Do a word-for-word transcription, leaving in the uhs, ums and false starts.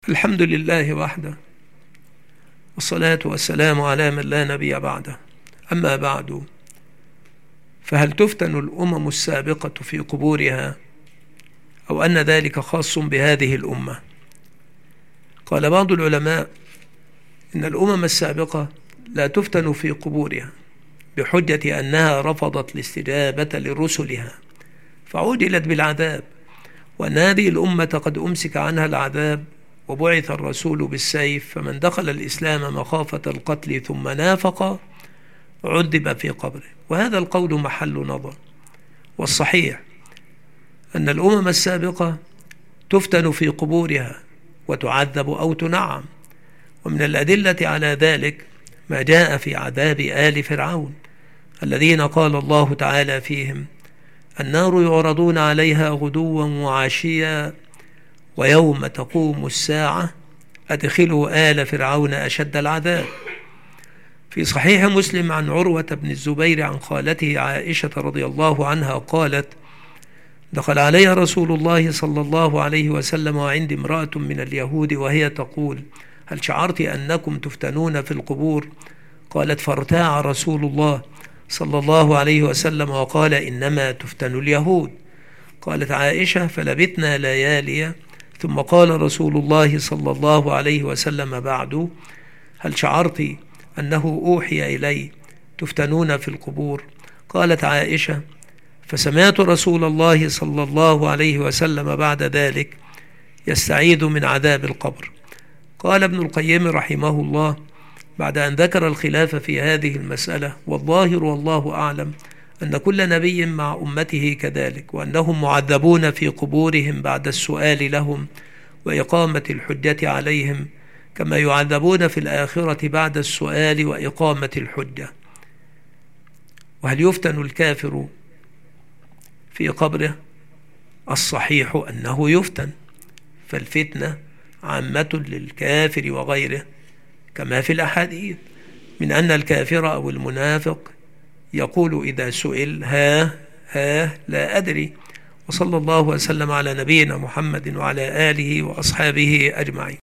الحمد لله وحده، والصلاة والسلام على من لا نبي بعده. أما بعد، فهل تفتن الأمم السابقة في قبورها، أو أن ذلك خاص بهذه الأمة؟ قال بعض العلماء إن الأمم السابقة لا تفتن في قبورها بحجة أنها رفضت الاستجابة لرسلها فعُجلت بالعذاب، وأن هذه الأمة قد أمسك عنها العذاب وبعث الرسول بالسيف، فمن دخل الإسلام مخافة القتل ثم نافق عذب في قبره. وهذا القول محل نظر، والصحيح أن الأمم السابقة تفتن في قبورها وتعذب أو تنعم. ومن الأدلة على ذلك ما جاء في عذاب آل فرعون الذين قال الله تعالى فيهم: النار يعرضون عليها غدوا وعشيا ويوم تقوم الساعة أدخلوا آل فرعون أشد العذاب. في صحيح مسلم عن عروة بن الزبير عن خالته عائشة رضي الله عنها قالت: دخل علي رسول الله صلى الله عليه وسلم وعندي امرأة من اليهود وهي تقول: هل شعرت أنكم تفتنون في القبور؟ قالت: فارتاع رسول الله صلى الله عليه وسلم وقال: إنما تفتن اليهود. قالت عائشة: فلبثنا ليالي، ثم قال رسول الله صلى الله عليه وسلم بعد: هل شعرت أنه أوحي إلي تفتنون في القبور؟ قالت عائشة: فسمعت رسول الله صلى الله عليه وسلم بعد ذلك يستعيذ من عذاب القبر. قال ابن القيم رحمه الله بعد أن ذكر الخلاف في هذه المسألة: والظاهر والله أعلم أن كل نبي مع أمته كذلك، وأنهم معذبون في قبورهم بعد السؤال لهم وإقامة الحجة عليهم، كما يعذبون في الآخرة بعد السؤال وإقامة الحجة. وهل يفتن الكافر في قبره؟ الصحيح أنه يفتن، فالفتنة عامة للكافر وغيره، كما في الأحاديث من أن الكافر أو المنافق يقول إذا سئل: ها ها لا أدري. وصلى الله وسلم على نبينا محمد وعلى آله وأصحابه أجمعين.